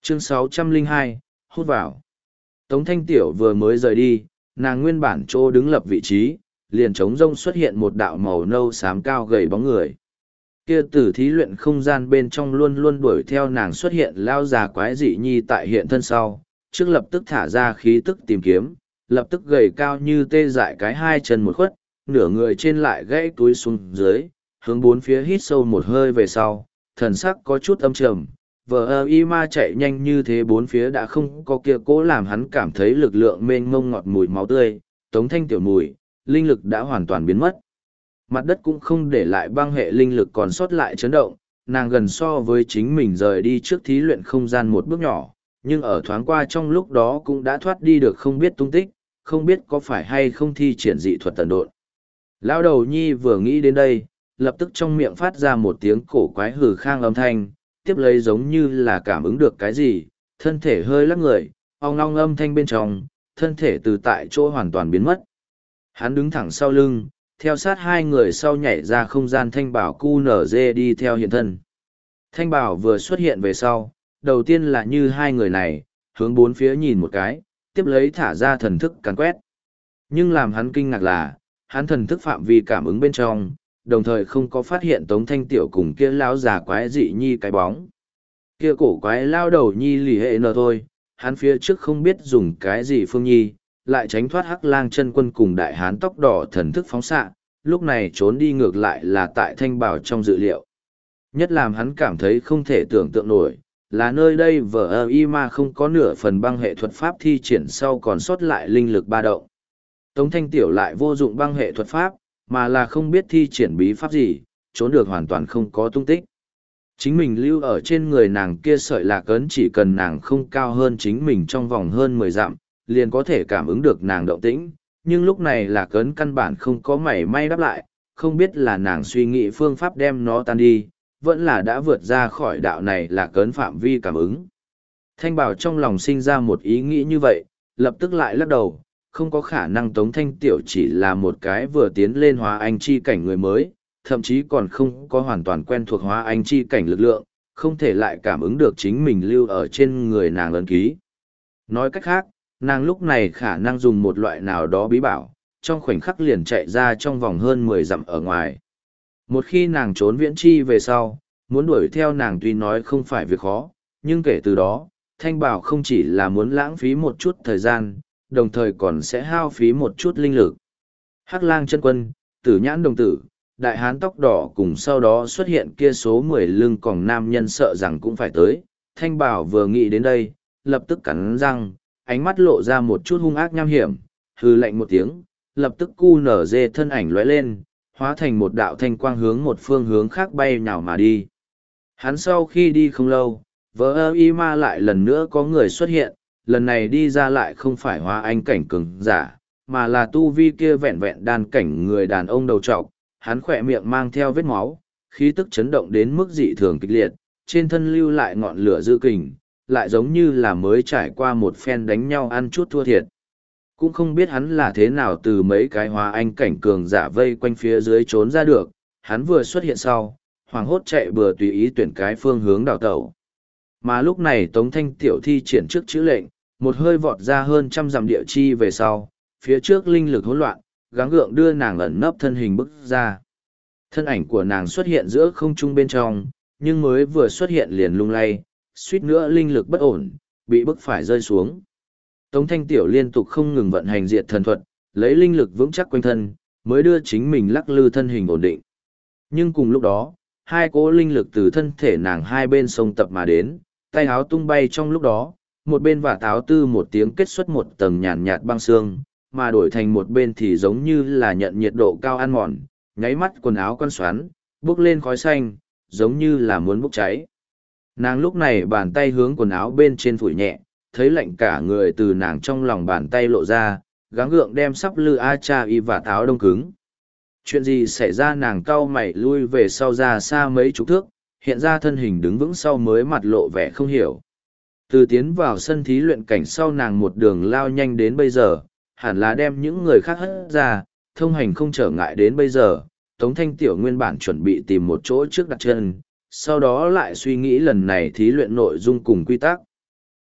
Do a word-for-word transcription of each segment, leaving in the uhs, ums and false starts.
Chương sáu trăm lẻ hai, hút vào. Tống Thanh Tiểu vừa mới rời đi, nàng nguyên bản chỗ đứng lập vị trí, liền trống rông xuất hiện một đạo màu nâu xám cao gầy bóng người. Kia tử thí luyện không gian bên trong luôn luôn đuổi theo nàng xuất hiện lao già quái dị nhi tại hiện thân sau, trước lập tức thả ra khí tức tìm kiếm, lập tức gầy cao như tê dại cái hai chân một khuất, nửa người trên lại gãy túi xuống dưới, hướng bốn phía hít sâu một hơi về sau, thần sắc có chút âm trầm. Vờ ơ y ma chạy nhanh như thế bốn phía đã không có kia cố làm hắn cảm thấy lực lượng mênh mông ngọt mùi máu tươi, Tống Thanh Tiểu mùi, linh lực đã hoàn toàn biến mất. Mặt đất cũng không để lại băng hệ linh lực còn sót lại chấn động, nàng gần so với chính mình rời đi trước thí luyện không gian một bước nhỏ, nhưng ở thoáng qua trong lúc đó cũng đã thoát đi được không biết tung tích, không biết có phải hay không thi triển dị thuật tần độn. Lão đầu nhi vừa nghĩ đến đây, lập tức trong miệng phát ra một tiếng cổ quái hừ khang âm thanh, tiếp lấy giống như là cảm ứng được cái gì, thân thể hơi lắc người, ong long âm thanh bên trong, thân thể từ tại chỗ hoàn toàn biến mất. Hắn đứng thẳng sau lưng, theo sát hai người sau nhảy ra không gian thanh bảo cu nở dê đi theo hiện thân. Thanh bảo vừa xuất hiện về sau, đầu tiên là như hai người này, hướng bốn phía nhìn một cái, tiếp lấy thả ra thần thức càn quét. Nhưng làm hắn kinh ngạc là, hắn thần thức phạm vi cảm ứng bên trong, đồng thời không có phát hiện Tống Thanh Tiểu cùng kia lão già quái dị nhi cái bóng. Kia cổ quái lao đầu nhi lì hệ nờ thôi, hắn phía trước không biết dùng cái gì phương nhi, lại tránh thoát hắc lang chân quân cùng đại hán tóc đỏ thần thức phóng xạ, lúc này trốn đi ngược lại là tại thanh bảo trong dự liệu. Nhất làm hắn cảm thấy không thể tưởng tượng nổi, là nơi đây vờ ơ y ma không có nửa phần băng hệ thuật pháp thi triển sau còn sót lại linh lực ba động. Tống Thanh Tiểu lại vô dụng băng hệ thuật pháp, mà là không biết thi triển bí pháp gì, trốn được hoàn toàn không có tung tích. Chính mình lưu ở trên người nàng kia sợi lạc ấn chỉ cần nàng không cao hơn chính mình trong vòng hơn mười dặm, liền có thể cảm ứng được nàng động tĩnh, nhưng lúc này lạc ấn căn bản không có mảy may đáp lại, không biết là nàng suy nghĩ phương pháp đem nó tan đi, vẫn là đã vượt ra khỏi đạo này lạc ấn phạm vi cảm ứng. Thanh Bảo trong lòng sinh ra một ý nghĩ như vậy, lập tức lại lắc đầu, không có khả năng Tống Thanh Tiểu chỉ là một cái vừa tiến lên hóa anh chi cảnh người mới, thậm chí còn không có hoàn toàn quen thuộc hóa anh chi cảnh lực lượng, không thể lại cảm ứng được chính mình lưu ở trên người nàng ấn ký. Nói cách khác, nàng lúc này khả năng dùng một loại nào đó bí bảo, trong khoảnh khắc liền chạy ra trong vòng hơn mười dặm ở ngoài. Một khi nàng trốn viễn chi về sau, muốn đuổi theo nàng tuy nói không phải việc khó, nhưng kể từ đó, Thanh Bảo không chỉ là muốn lãng phí một chút thời gian, đồng thời còn sẽ hao phí một chút linh lực. Hắc lang chân quân, tử nhãn đồng tử, đại hán tóc đỏ cùng sau đó xuất hiện kia số mười lưng còng nam nhân sợ rằng cũng phải tới. Thanh Bảo vừa nghĩ đến đây, lập tức cắn răng, ánh mắt lộ ra một chút hung ác nham hiểm, hừ lạnh một tiếng, lập tức cu nở dê thân ảnh lóe lên, hóa thành một đạo thanh quang hướng một phương hướng khác bay nhào mà đi. Hắn sau khi đi không lâu, vỡ ơ y ma lại lần nữa có người xuất hiện, lần này đi ra lại không phải hóa anh cảnh cường giả, mà là tu vi kia vẹn vẹn đan cảnh người đàn ông đầu trọc, hắn khỏe miệng mang theo vết máu, khí tức chấn động đến mức dị thường kịch liệt, trên thân lưu lại ngọn lửa dư kình, lại giống như là mới trải qua một phen đánh nhau ăn chút thua thiệt. Cũng không biết hắn là thế nào từ mấy cái hóa anh cảnh cường giả vây quanh phía dưới trốn ra được, hắn vừa xuất hiện sau, hoàng hốt chạy bừa tùy ý tuyển cái phương hướng đào tẩu. Mà lúc này Tống Thanh Tiểu thi triển trước chữ lệnh, một hơi vọt ra hơn trăm dặm địa chi về sau, phía trước linh lực hỗn loạn, gắng gượng đưa nàng ẩn nấp thân hình bức ra. Thân ảnh của nàng xuất hiện giữa không trung bên trong, nhưng mới vừa xuất hiện liền lung lay, suýt nữa linh lực bất ổn, bị bức phải rơi xuống. Tống Thanh Tiểu liên tục không ngừng vận hành diệt thần thuật, lấy linh lực vững chắc quanh thân, mới đưa chính mình lắc lư thân hình ổn định. Nhưng cùng lúc đó, hai cỗ linh lực từ thân thể nàng hai bên sông tập mà đến, tay áo tung bay trong lúc đó, một bên và táo tư một tiếng kết xuất một tầng nhàn nhạt băng xương, mà đổi thành một bên thì giống như là nhận nhiệt độ cao ăn mòn, nháy mắt quần áo con xoắn, bốc lên khói xanh, giống như là muốn bốc cháy. Nàng lúc này bàn tay hướng quần áo bên trên phủi nhẹ, thấy lạnh cả người từ nàng trong lòng bàn tay lộ ra, gắng gượng đem sắp lư a cha y và táo đông cứng. Chuyện gì xảy ra, nàng cau mày lui về sau ra xa mấy chục thước, hiện ra thân hình đứng vững sau mới mặt lộ vẻ không hiểu. Từ tiến vào sân thí luyện cảnh sau nàng một đường lao nhanh đến bây giờ, hẳn là đem những người khác hất ra, thông hành không trở ngại đến bây giờ. Tống Thanh Tiểu nguyên bản chuẩn bị tìm một chỗ trước đặt chân, sau đó lại suy nghĩ lần này thí luyện nội dung cùng quy tắc.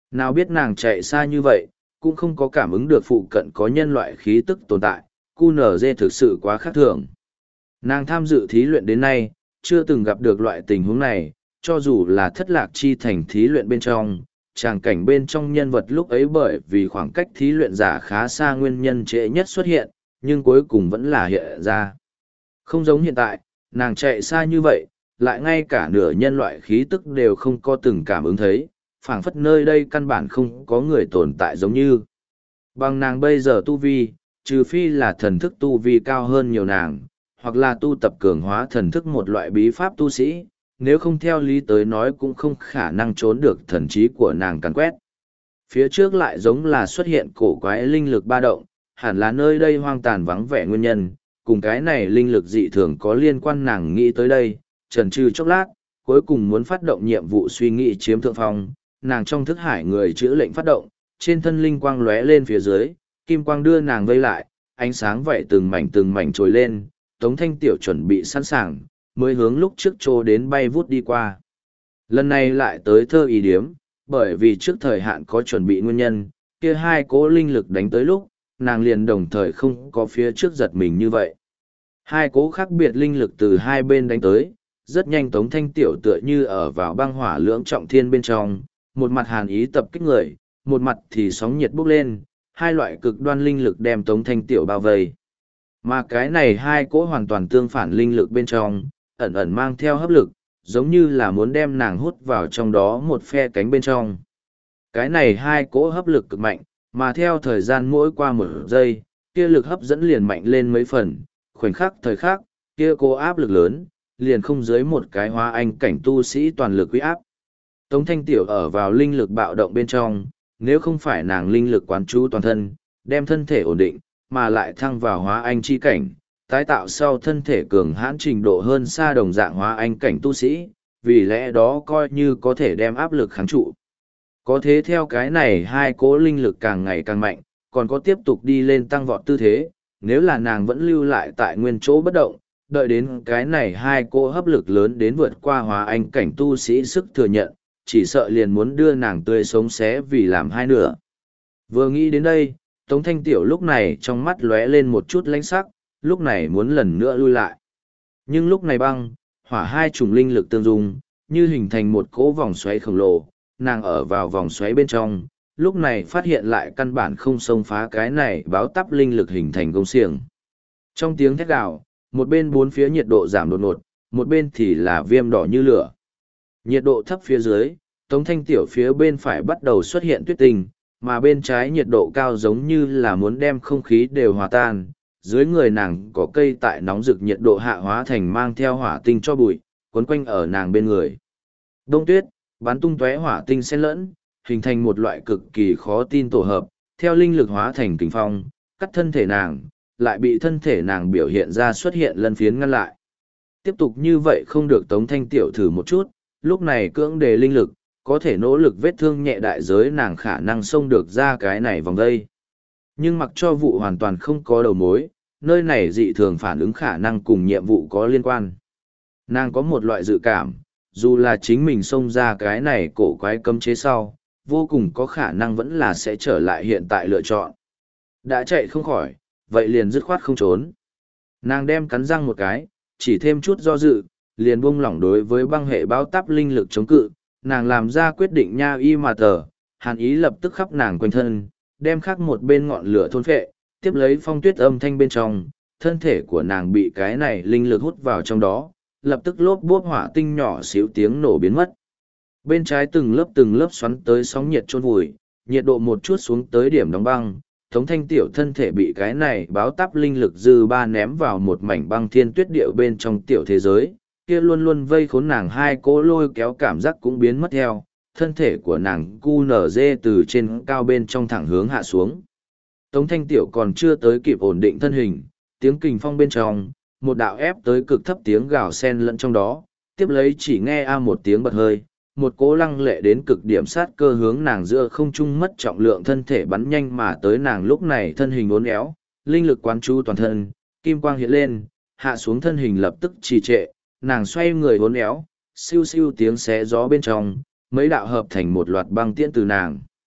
Nào biết nàng chạy xa như vậy, cũng không có cảm ứng được phụ cận có nhân loại khí tức tồn tại, cu nở dê thực sự quá khác thường. Nàng tham dự thí luyện đến nay, chưa từng gặp được loại tình huống này, cho dù là thất lạc chi thành thí luyện bên trong, tràng cảnh bên trong nhân vật lúc ấy bởi vì khoảng cách thí luyện giả khá xa nguyên nhân trễ nhất xuất hiện, nhưng cuối cùng vẫn là hiện ra. Không giống hiện tại, nàng chạy xa như vậy, lại ngay cả nửa nhân loại khí tức đều không có từng cảm ứng thấy, phảng phất nơi đây căn bản không có người tồn tại giống như. Bằng nàng bây giờ tu vi, trừ phi là thần thức tu vi cao hơn nhiều nàng, hoặc là tu tập cường hóa thần thức một loại bí pháp tu sĩ, nếu không theo lý tới nói cũng không khả năng trốn được thần trí của nàng càn quét. Phía trước lại giống là xuất hiện cổ quái linh lực ba động, hẳn là nơi đây hoang tàn vắng vẻ nguyên nhân, cùng cái này linh lực dị thường có liên quan nàng nghĩ tới đây, chần chừ chốc lát, cuối cùng muốn phát động nhiệm vụ suy nghĩ chiếm thượng phong, nàng trong thức hải người chữ lệnh phát động, trên thân linh quang lóe lên phía dưới, kim quang đưa nàng vây lại, ánh sáng vậy từng mảnh từng mảnh trồi lên, Tống Thanh Tiểu chuẩn bị sẵn sàng, mới hướng lúc trước trô đến bay vút đi qua. Lần này lại tới thơ ý điếm, bởi vì trước thời hạn có chuẩn bị nguyên nhân, kia hai cỗ linh lực đánh tới lúc, nàng liền đồng thời không có phía trước giật mình như vậy. Hai cỗ khác biệt linh lực từ hai bên đánh tới, rất nhanh Tống Thanh Tiểu tựa như ở vào băng hỏa lưỡng trọng thiên bên trong, một mặt hàn ý tập kích người, một mặt thì sóng nhiệt bốc lên, hai loại cực đoan linh lực đem Tống Thanh Tiểu bao vây. Mà cái này hai cỗ hoàn toàn tương phản linh lực bên trong, ẩn ẩn mang theo hấp lực, giống như là muốn đem nàng hút vào trong đó một phe cánh bên trong. Cái này hai cỗ hấp lực cực mạnh, mà theo thời gian mỗi qua một giây, kia lực hấp dẫn liền mạnh lên mấy phần, khoảnh khắc thời khắc, kia cố áp lực lớn, liền không dưới một cái hóa anh cảnh tu sĩ toàn lực uy áp. Tống Thanh Tiểu ở vào linh lực bạo động bên trong, nếu không phải nàng linh lực quán chú toàn thân, đem thân thể ổn định, mà lại thăng vào hóa anh chi cảnh, tái tạo sau thân thể cường hãn trình độ hơn xa đồng dạng hóa anh cảnh tu sĩ, vì lẽ đó coi như có thể đem áp lực kháng trụ. Có thế theo cái này hai cỗ linh lực càng ngày càng mạnh, còn có tiếp tục đi lên tăng vọt tư thế, nếu là nàng vẫn lưu lại tại nguyên chỗ bất động, đợi đến cái này hai cỗ hấp lực lớn đến vượt qua hóa anh cảnh tu sĩ sức thừa nhận, chỉ sợ liền muốn đưa nàng tươi sống xé vì làm hai nửa. Vừa nghĩ đến đây, Tống Thanh Tiểu lúc này trong mắt lóe lên một chút lãnh sắc, lúc này muốn lần nữa lui lại. Nhưng lúc này băng, hỏa hai chủng linh lực tương dung, như hình thành một cỗ vòng xoáy khổng lồ, nàng ở vào vòng xoáy bên trong, lúc này phát hiện lại căn bản không xông phá cái này báo tắp linh lực hình thành công xiềng. Trong tiếng thét gào, một bên bốn phía nhiệt độ giảm đột ngột, một bên thì là viêm đỏ như lửa. Nhiệt độ thấp phía dưới, Tống Thanh Tiểu phía bên phải bắt đầu xuất hiện tuyết tình, mà bên trái nhiệt độ cao giống như là muốn đem không khí đều hòa tan. Dưới người nàng có cây tại nóng rực nhiệt độ hạ hóa thành mang theo hỏa tinh cho bụi, quấn quanh ở nàng bên người. Đông tuyết, bắn tung tóe hỏa tinh xen lẫn, hình thành một loại cực kỳ khó tin tổ hợp, theo linh lực hóa thành kình phong, cắt thân thể nàng, lại bị thân thể nàng biểu hiện ra xuất hiện lân phiến ngăn lại. Tiếp tục như vậy không được Tống Thanh Tiểu thử một chút, lúc này cưỡng đề linh lực, có thể nỗ lực vết thương nhẹ đại giới nàng khả năng xông được ra cái này vòng đây. Nhưng mặc cho vụ hoàn toàn không có đầu mối, nơi này dị thường phản ứng khả năng cùng nhiệm vụ có liên quan. Nàng có một loại dự cảm, dù là chính mình xông ra cái này cổ quái cấm chế sau, vô cùng có khả năng vẫn là sẽ trở lại hiện tại lựa chọn. Đã chạy không khỏi, vậy liền dứt khoát không trốn. Nàng đem cắn răng một cái, chỉ thêm chút do dự, liền buông lỏng đối với băng hệ báo táp linh lực chống cự, nàng làm ra quyết định nha y mà tờ, hàn ý lập tức khắp nàng quanh thân, đem khắc một bên ngọn lửa thôn phệ, tiếp lấy phong tuyết âm thanh bên trong, thân thể của nàng bị cái này linh lực hút vào trong đó, lập tức lốp bốp hỏa tinh nhỏ xíu tiếng nổ biến mất. Bên trái từng lớp từng lớp xoắn tới sóng nhiệt chôn vùi, nhiệt độ một chút xuống tới điểm đóng băng, Tống Thanh Tiểu thân thể bị cái này báo táp linh lực dư ba ném vào một mảnh băng thiên tuyết điệu bên trong tiểu thế giới, kia luôn luôn vây khốn nàng hai cỗ lôi kéo cảm giác cũng biến mất theo, thân thể của nàng cu nở dê từ trên cao bên trong thẳng hướng hạ xuống. Tống Thanh Tiểu còn chưa tới kịp ổn định thân hình, tiếng kình phong bên trong, một đạo ép tới cực thấp tiếng gào sen lẫn trong đó, tiếp lấy chỉ nghe a một tiếng bật hơi, một cỗ lăng lệ đến cực điểm sát cơ hướng nàng giữa không trung mất trọng lượng thân thể bắn nhanh mà tới nàng lúc này thân hình uốn éo, linh lực quán chú toàn thân, kim quang hiện lên, hạ xuống thân hình lập tức trì trệ, nàng xoay người uốn éo, siêu siêu tiếng xé gió bên trong, mấy đạo hợp thành một loạt băng tiễn từ nàng.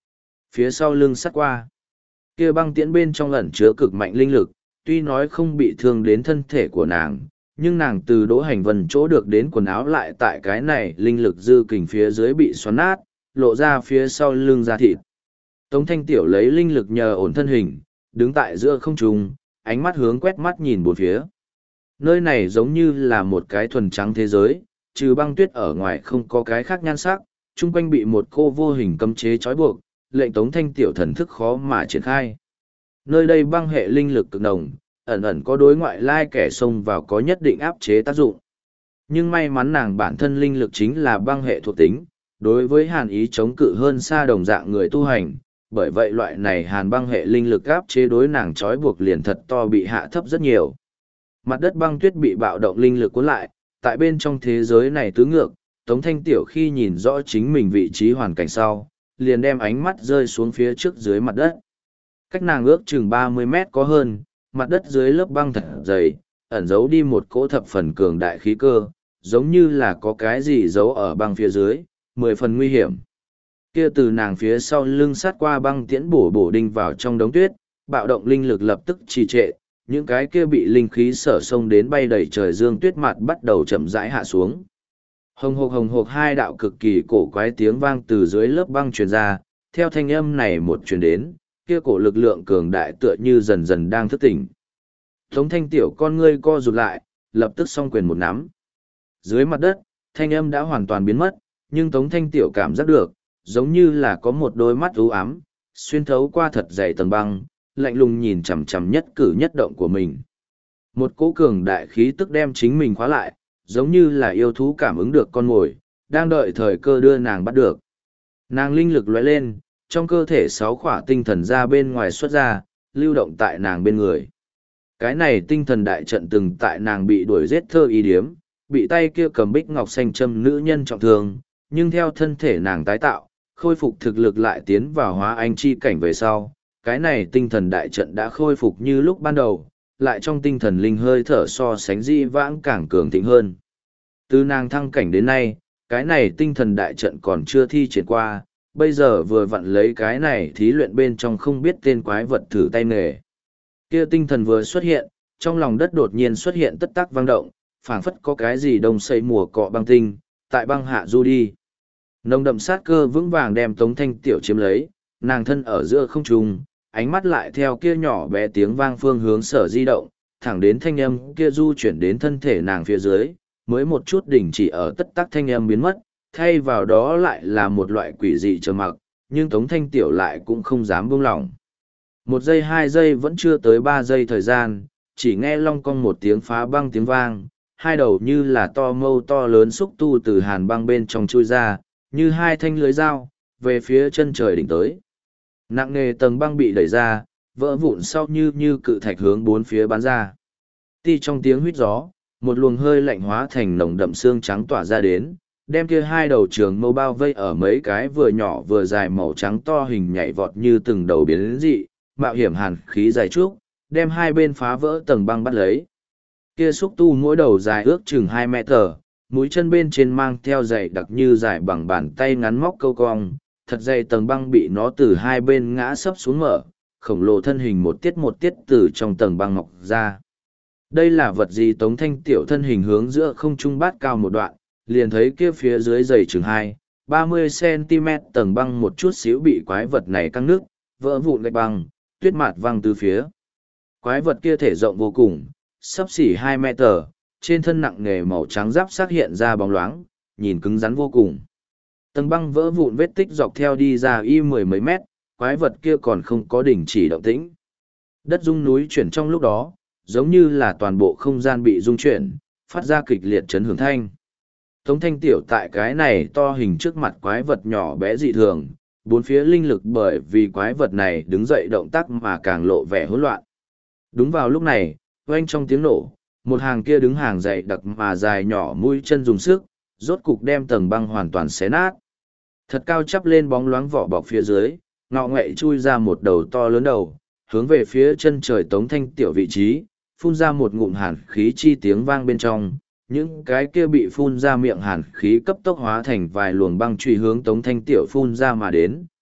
Phía sau lưng sắt qua, kia băng tiễn bên trong ẩn chứa cực mạnh linh lực, tuy nói không bị thương đến thân thể của nàng, nhưng nàng từ Đỗ Hành Vân chỗ được đến quần áo lại tại cái này linh lực dư kình phía dưới bị xoắn nát, lộ ra phía sau lưng da thịt. Tống Thanh Tiểu lấy linh lực nhờ ổn thân hình, đứng tại giữa không trung, ánh mắt hướng quét mắt nhìn bốn phía. Nơi này giống như là một cái thuần trắng thế giới, trừ băng tuyết ở ngoài không có cái khác nhan sắc, chung quanh bị một cô vô hình cấm chế trói buộc, lệnh Tống Thanh Tiểu thần thức khó mà triển khai. Nơi đây băng hệ linh lực cực nồng, ẩn ẩn có đối ngoại lai kẻ xông vào có nhất định áp chế tác dụng. Nhưng may mắn nàng bản thân linh lực chính là băng hệ thuộc tính, đối với hàn ý chống cự hơn xa đồng dạng người tu hành, bởi vậy loại này hàn băng hệ linh lực áp chế đối nàng trói buộc liền thật to bị hạ thấp rất nhiều. Mặt đất băng tuyết bị bạo động linh lực cuốn lại, tại bên trong thế giới này tứ ngược, Tống Thanh Tiểu khi nhìn rõ chính mình vị trí hoàn cảnh sau, liền đem ánh mắt rơi xuống phía trước dưới mặt đất. Cách nàng ước chừng ba mươi mét có hơn, mặt đất dưới lớp băng thật dày, ẩn giấu đi một cỗ thập phần cường đại khí cơ, giống như là có cái gì giấu ở băng phía dưới, mười phần nguy hiểm. Kia từ nàng phía sau lưng sát qua băng tiễn bổ bổ đinh vào trong đống tuyết, bạo động linh lực lập tức trì trệ, những cái kia bị linh khí sở sông đến bay đầy trời dương tuyết mặt bắt đầu chậm rãi hạ xuống. Hồng hộc hồng hộc hai đạo cực kỳ cổ quái tiếng vang từ dưới lớp băng truyền ra, theo thanh âm này một truyền đến, kia cổ lực lượng cường đại tựa như dần dần đang thức tỉnh. Tống Thanh Tiểu con ngươi co rụt lại, lập tức song quyền một nắm. Dưới mặt đất, thanh âm đã hoàn toàn biến mất, nhưng Tống Thanh Tiểu cảm giác được, giống như là có một đôi mắt u ám, xuyên thấu qua thật dày tầng băng, lạnh lùng nhìn chằm chằm nhất cử nhất động của mình. Một cỗ cường đại khí tức đem chính mình khóa lại, giống như là yêu thú cảm ứng được con mồi, đang đợi thời cơ đưa nàng bắt được. Nàng linh lực lóe lên, trong cơ thể sáu khỏa tinh thần ra bên ngoài xuất ra, lưu động tại nàng bên người. Cái này tinh thần đại trận từng tại nàng bị đuổi giết thơ y điếm, bị tay kia cầm bích ngọc xanh châm nữ nhân trọng thương, nhưng theo thân thể nàng tái tạo, khôi phục thực lực lại tiến vào hóa anh chi cảnh về sau. Cái này tinh thần đại trận đã khôi phục như lúc ban đầu, lại trong tinh thần linh hơi thở so sánh di vãng càng cường thịnh hơn. Từ nàng thăng cảnh đến nay, cái này tinh thần đại trận còn chưa thi triển qua, bây giờ vừa vặn lấy cái này thí luyện bên trong không biết tên quái vật thử tay nghề. Kia tinh thần vừa xuất hiện, trong lòng đất đột nhiên xuất hiện tất tắc vang động, phảng phất có cái gì đông xây mùa cọ băng tinh, tại băng hạ du đi. Nồng đậm sát cơ vững vàng đem Tống Thanh Tiểu chiếm lấy, nàng thân ở giữa không trung, ánh mắt lại theo kia nhỏ bé tiếng vang phương hướng sở di động, thẳng đến thanh âm kia du chuyển đến thân thể nàng phía dưới, mới một chút đỉnh chỉ ở tất tắc thanh âm biến mất, thay vào đó lại là một loại quỷ dị trầm mặc, nhưng Tống Thanh Tiểu lại cũng không dám buông lỏng. Một giây hai giây vẫn chưa tới ba giây thời gian, chỉ nghe long cong một tiếng phá băng tiếng vang, hai đầu như là to mâu to lớn xúc tu từ hàn băng bên trong chui ra, như hai thanh lưới dao, về phía chân trời đỉnh tới. Nặng nề tầng băng bị đẩy ra, vỡ vụn sau như như cự thạch hướng bốn phía bắn ra. Ti trong tiếng huýt gió, một luồng hơi lạnh hóa thành nồng đậm xương trắng tỏa ra đến, đem kia hai đầu trường mâu bao vây ở mấy cái vừa nhỏ vừa dài màu trắng to hình nhảy vọt như từng đầu biến dị, mạo hiểm hàn khí dài trúc, đem hai bên phá vỡ tầng băng bắt lấy. Kia xúc tu mỗi đầu dài ước chừng hai mét tờ, mũi chân bên trên mang theo dày đặc như dài bằng bàn tay ngắn móc câu cong, thật dày tầng băng bị nó từ hai bên ngã sấp xuống mở, khổng lồ thân hình một tiết một tiết từ trong tầng băng mọc ra. Đây là vật gì? Tống Thanh Tiểu thân hình hướng giữa không trung bát cao một đoạn, liền thấy kia phía dưới dày chừng hai, ba mươi centimet tầng băng một chút xíu bị quái vật này căng nước, vỡ vụn gạch băng, tuyết mạt văng từ phía. Quái vật kia thể rộng vô cùng, sấp xỉ hai mét, trên thân nặng nề màu trắng giáp xác hiện ra bóng loáng, nhìn cứng rắn vô cùng. Tầng băng vỡ vụn vết tích dọc theo đi ra y mười mấy mét, quái vật kia còn không có đỉnh chỉ động tĩnh. Đất rung núi chuyển trong lúc đó, giống như là toàn bộ không gian bị rung chuyển, phát ra kịch liệt chấn hưởng thanh. Tống Thanh Tiểu tại cái này to hình trước mặt quái vật nhỏ bé dị thường, bốn phía linh lực bởi vì quái vật này đứng dậy động tác mà càng lộ vẻ hỗn loạn. Đúng vào lúc này, oanh trong tiếng nổ, một hàng kia đứng hàng dày đặc mà dài nhỏ mũi chân dùng sức, rốt cục đem tầng băng hoàn toàn xé nát. Thật cao chắp lên bóng loáng vỏ bọc phía dưới, ngọ ngậy chui ra một đầu to lớn đầu, hướng về phía chân trời Tống Thanh Tiểu vị trí, phun ra một ngụm hàn khí chi tiếng vang bên trong, những cái kia bị phun ra miệng hàn khí cấp tốc hóa thành vài luồng băng truy hướng Tống Thanh Tiểu phun ra mà đến,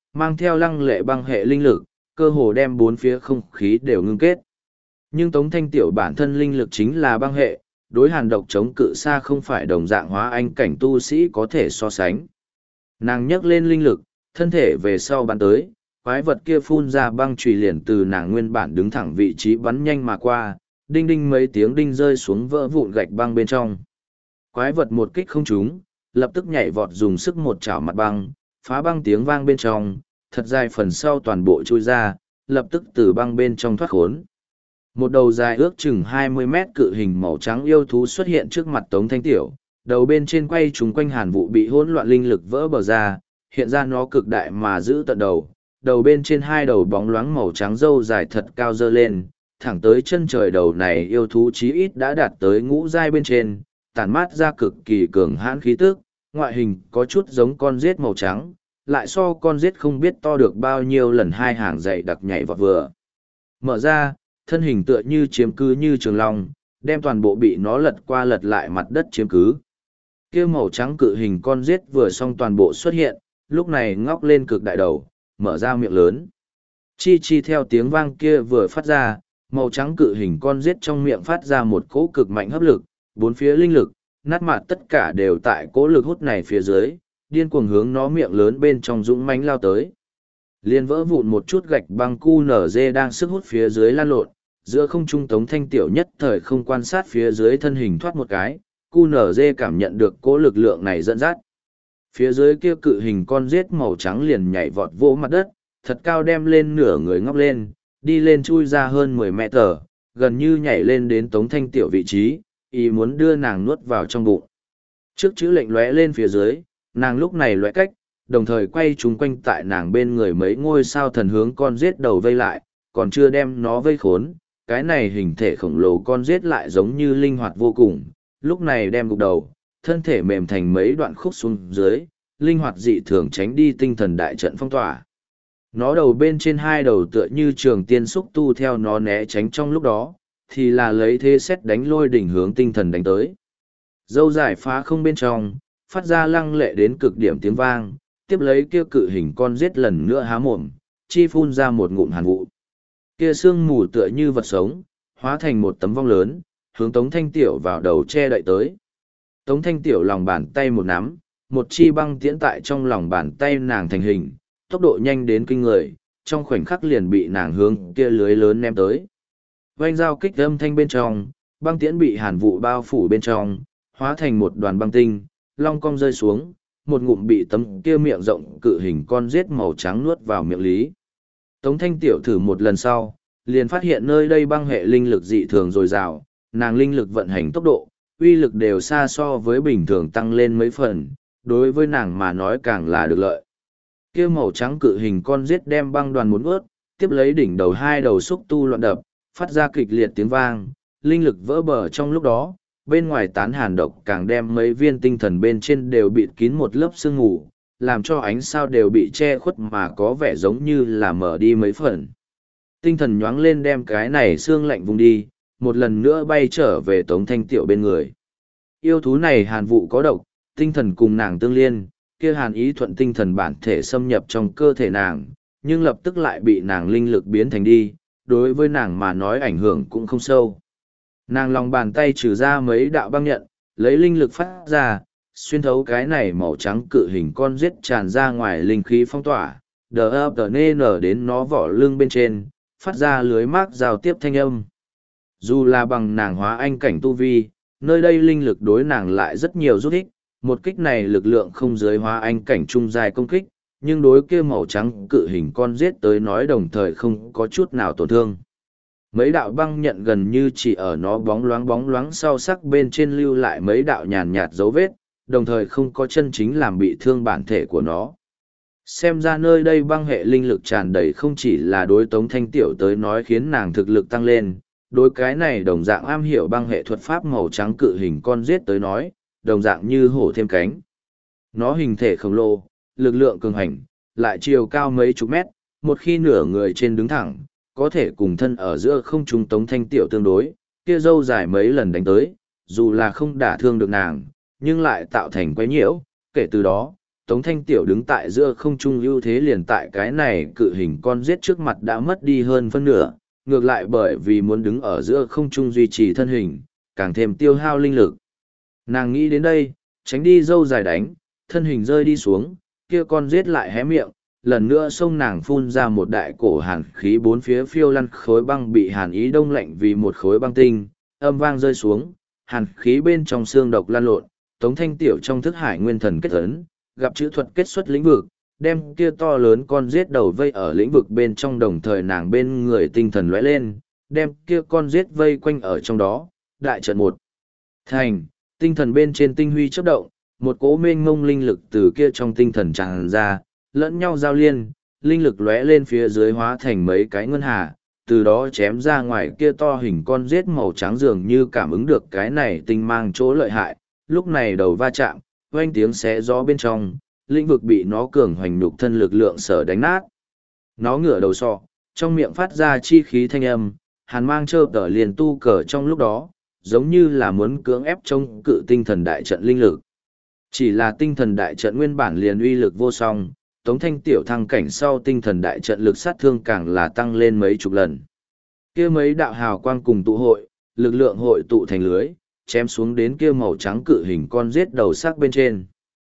mang theo lăng lệ băng hệ linh lực, cơ hồ đem bốn phía không khí đều ngưng kết. Nhưng Tống Thanh Tiểu bản thân linh lực chính là băng hệ, đối hàn độc chống cự xa không phải đồng dạng hóa anh cảnh tu sĩ có thể so sánh. Nàng nhấc lên linh lực, thân thể về sau bắn tới, quái vật kia phun ra băng chùy liền từ nàng nguyên bản đứng thẳng vị trí bắn nhanh mà qua, đinh đinh mấy tiếng đinh rơi xuống vỡ vụn gạch băng bên trong. Quái vật một kích không trúng, lập tức nhảy vọt dùng sức một chảo mặt băng, phá băng tiếng vang bên trong, thật dài phần sau toàn bộ chui ra, lập tức từ băng bên trong thoát khốn. Một đầu dài ước chừng hai mươi mét cự hình màu trắng yêu thú xuất hiện trước mặt Tống Thanh Tiểu, đầu bên trên quay trúng quanh hàn vụ bị hỗn loạn linh lực vỡ bờ ra, hiện ra nó cực đại mà giữ tận đầu, đầu bên trên hai đầu bóng loáng màu trắng râu dài thật cao dơ lên, thẳng tới chân trời. Đầu này yêu thú chí ít đã đạt tới ngũ giai bên trên, tản mát ra cực kỳ cường hãn khí tức, ngoại hình có chút giống con rết màu trắng, lại so con rết không biết to được bao nhiêu lần hai hàng dày đặc nhảy vọt vừa. Mở ra, thân hình tựa như chiếm cứ như trường long, đem toàn bộ bị nó lật qua lật lại mặt đất chiếm cứ. Kia màu trắng cự hình con rết vừa xong toàn bộ xuất hiện, lúc này ngóc lên cực đại đầu, mở ra miệng lớn. Chi chi theo tiếng vang kia vừa phát ra, màu trắng cự hình con rết trong miệng phát ra một cỗ cực mạnh hấp lực, bốn phía linh lực, nát mạt tất cả đều tại cỗ lực hút này phía dưới, điên cuồng hướng nó miệng lớn bên trong dũng mãnh lao tới. Liên vỡ vụn một chút gạch băng cu nở dê đang sức hút phía dưới lan lộn, giữa không trung Tống Thanh Tiểu nhất thời không quan sát phía dưới thân hình thoát một cái, cu nở dê cảm nhận được cỗ lực lượng này dẫn dắt. Phía dưới kia cự hình con rết màu trắng liền nhảy vọt vỗ mặt đất, thật cao đem lên nửa người ngóc lên, đi lên chui ra hơn mười mét tờ, gần như nhảy lên đến Tống Thanh Tiểu vị trí, ý muốn đưa nàng nuốt vào trong bụng. Trước chữ lệnh lóe lên phía dưới, nàng lúc này lóe cách, đồng thời quay chúng quanh tại nàng bên người mấy ngôi sao thần hướng con rết đầu vây lại, còn chưa đem nó vây khốn. Cái này hình thể khổng lồ con rết lại giống như linh hoạt vô cùng, lúc này đem gục đầu, thân thể mềm thành mấy đoạn khúc xuống dưới, linh hoạt dị thường tránh đi tinh thần đại trận phong tỏa. Nó đầu bên trên hai đầu tựa như trường tiên xúc tu theo nó né tránh trong lúc đó, thì là lấy thế xét đánh lôi đỉnh hướng tinh thần đánh tới. Dâu dài phá không bên trong, phát ra lăng lệ đến cực điểm tiếng vang, tiếp lấy kia cự hình con rết lần nữa há mồm, chi phun ra một ngụm hàn vụ. Kia sương mù tựa như vật sống, hóa thành một tấm vong lớn, hướng Tống Thanh Tiểu vào đầu che đậy tới. Tống Thanh Tiểu lòng bàn tay một nắm, một chi băng tiễn tại trong lòng bàn tay nàng thành hình, tốc độ nhanh đến kinh người, trong khoảnh khắc liền bị nàng hướng kia lưới lớn ném tới. Vành dao kích âm thanh bên trong, băng tiễn bị hàn vụ bao phủ bên trong, hóa thành một đoàn băng tinh, long cong rơi xuống, một ngụm bị tấm kia miệng rộng cự hình con rết màu trắng nuốt vào miệng lý. Tống Thanh Tiểu thử một lần sau, liền phát hiện nơi đây băng hệ linh lực dị thường dồi dào, nàng linh lực vận hành tốc độ, uy lực đều xa so với bình thường tăng lên mấy phần, đối với nàng mà nói càng là được lợi. Kia màu trắng cự hình con rết đem băng đoàn muốn ướt, tiếp lấy đỉnh đầu hai đầu xúc tu loạn đập, phát ra kịch liệt tiếng vang, linh lực vỡ bờ trong lúc đó, bên ngoài tán hàn độc càng đem mấy viên tinh thần bên trên đều bịt kín một lớp sương mù, làm cho ánh sao đều bị che khuất mà có vẻ giống như là mở đi mấy phần. Tinh thần nhoáng lên đem cái này xương lạnh vùng đi, một lần nữa bay trở về Tống Thanh Tiểu bên người. Yêu thú này hàn vụ có độc, tinh thần cùng nàng tương liên, kia hàn ý thuận tinh thần bản thể xâm nhập trong cơ thể nàng, nhưng lập tức lại bị nàng linh lực biến thành đi, đối với nàng mà nói ảnh hưởng cũng không sâu. Nàng lòng bàn tay trừ ra mấy đạo băng nhận, lấy linh lực phát ra, xuyên thấu cái này màu trắng cự hình con rết tràn ra ngoài linh khí phong tỏa, đờ ập tờ nê nở đến nó vỏ lưng bên trên, phát ra lưới mác giao tiếp thanh âm. Dù là bằng nàng hóa anh cảnh tu vi, nơi đây linh lực đối nàng lại rất nhiều giúp ích, một kích này lực lượng không dưới hóa anh cảnh trung dài công kích, nhưng đối kia màu trắng cự hình con rết tới nói đồng thời không có chút nào tổn thương. Mấy đạo băng nhận gần như chỉ ở nó bóng loáng bóng loáng sau sắc bên trên lưu lại mấy đạo nhàn nhạt dấu vết, đồng thời không có chân chính làm bị thương bản thể của nó. Xem ra nơi đây băng hệ linh lực tràn đầy không chỉ là đối Tống Thanh Tiểu tới nói khiến nàng thực lực tăng lên, đối cái này đồng dạng am hiểu băng hệ thuật pháp màu trắng cự hình con rết tới nói, đồng dạng như hổ thêm cánh. Nó hình thể khổng lồ, lực lượng cường hành, lại chiều cao mấy chục mét, một khi nửa người trên đứng thẳng, có thể cùng thân ở giữa không trung Tống Thanh Tiểu tương đối, kia dâu dài mấy lần đánh tới, dù là không đả thương được nàng, nhưng lại tạo thành quấy nhiễu, kể từ đó, Tống Thanh Tiểu đứng tại giữa không trung ưu thế liền tại cái này cự hình con giết trước mặt đã mất đi hơn phân nửa, ngược lại bởi vì muốn đứng ở giữa không trung duy trì thân hình, càng thêm tiêu hao linh lực. Nàng nghĩ đến đây, tránh đi dâu dài đánh, thân hình rơi đi xuống, kia con giết lại hé miệng, lần nữa xông nàng phun ra một đại cổ hàn khí bốn phía phiêu lăn khối băng bị hàn ý đông lạnh vì một khối băng tinh, âm vang rơi xuống, hàn khí bên trong xương độc lan lộn, Tống Thanh Tiểu trong thức hải nguyên thần kết ấn, gặp chữ thuật kết xuất lĩnh vực, đem kia to lớn con giết đầu vây ở lĩnh vực bên trong, đồng thời nàng bên người tinh thần lóe lên, đem kia con giết vây quanh ở trong đó, đại trận một. Thành, tinh thần bên trên tinh huy chớp động, một cỗ mênh ngông linh lực từ kia trong tinh thần tràn ra, lẫn nhau giao liên, linh lực lóe lên phía dưới hóa thành mấy cái ngân hà, từ đó chém ra ngoài kia to hình con giết màu trắng dường như cảm ứng được cái này tinh mang chỗ lợi hại, lúc này đầu va chạm, oanh tiếng xé gió bên trong, lĩnh vực bị nó cường hoành nhục thân lực lượng sở đánh nát. Nó ngửa đầu sọ, trong miệng phát ra chi khí thanh âm, hàn mang chơ tở liền tu cờ trong lúc đó, giống như là muốn cưỡng ép chống cự tinh thần đại trận linh lực. Chỉ là tinh thần đại trận nguyên bản liền uy lực vô song, Tống Thanh Tiểu thăng cảnh sau tinh thần đại trận lực sát thương càng là tăng lên mấy chục lần. Kia mấy đạo hào quang cùng tụ hội, lực lượng hội tụ thành lưới, chém xuống đến kia màu trắng cự hình con giết đầu sắc bên trên.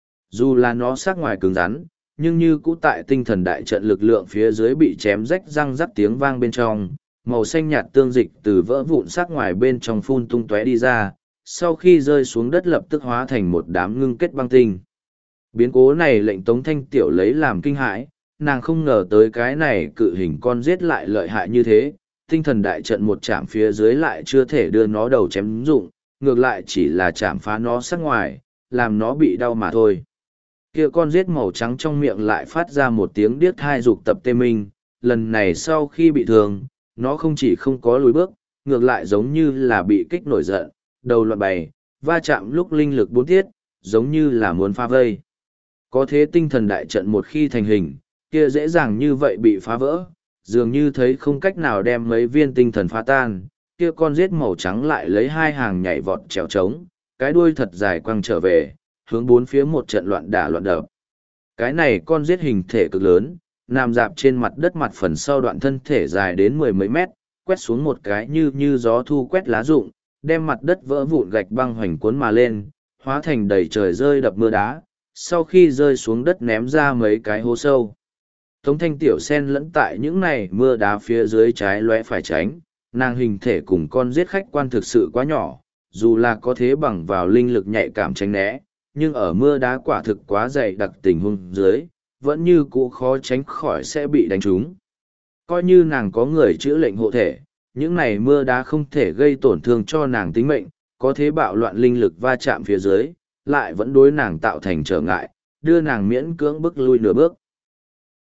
Dù là nó sắc ngoài cứng rắn, nhưng như cũ tại tinh thần đại trận lực lượng phía dưới bị chém rách răng rắc tiếng vang bên trong, màu xanh nhạt tương dịch từ vỡ vụn sắc ngoài bên trong phun tung tóe đi ra, sau khi rơi xuống đất lập tức hóa thành một đám ngưng kết băng tinh. Biến cố này lệnh Tống Thanh Tiểu lấy làm kinh hãi, nàng không ngờ tới cái này cự hình con giết lại lợi hại như thế, tinh thần đại trận một chạm phía dưới lại chưa thể đưa nó đầu chém dụng, ngược lại chỉ là chạm phá nó sắc ngoài, làm nó bị đau mà thôi. Kia con giết màu trắng trong miệng lại phát ra một tiếng điếc thai dục tập tê minh, lần này sau khi bị thương, nó không chỉ không có lùi bước, ngược lại giống như là bị kích nổi giận, đầu loạn bày, va chạm lúc linh lực bốn tiết, giống như là muốn phá vây. Có thế tinh thần đại trận một khi thành hình, kia dễ dàng như vậy bị phá vỡ, dường như thấy không cách nào đem mấy viên tinh thần phá tan, kia con giết màu trắng lại lấy hai hàng nhảy vọt trèo trống, cái đuôi thật dài quăng trở về, hướng bốn phía một trận loạn đả loạn đập. Cái này con giết hình thể cực lớn, nằm dạp trên mặt đất, mặt phần sau đoạn thân thể dài đến mười mấy mét, quét xuống một cái như như gió thu quét lá rụng, đem mặt đất vỡ vụn gạch băng hoành cuốn mà lên, hóa thành đầy trời rơi đập mưa đá, sau khi rơi xuống đất ném ra mấy cái hố sâu. Tống Thanh Tiểu sen lẫn tại những này mưa đá phía dưới trái lóe phải tránh, nàng hình thể cùng con giết khách quan thực sự quá nhỏ, dù là có thế bằng vào linh lực nhạy cảm tránh né, nhưng ở mưa đá quả thực quá dày đặc tình huống dưới, vẫn như cũ khó tránh khỏi sẽ bị đánh trúng. Coi như nàng có người chữa lệnh hộ thể, những này mưa đá không thể gây tổn thương cho nàng tính mệnh, có thế bạo loạn linh lực va chạm phía dưới, lại vẫn đối nàng tạo thành trở ngại, đưa nàng miễn cưỡng bước lui nửa bước.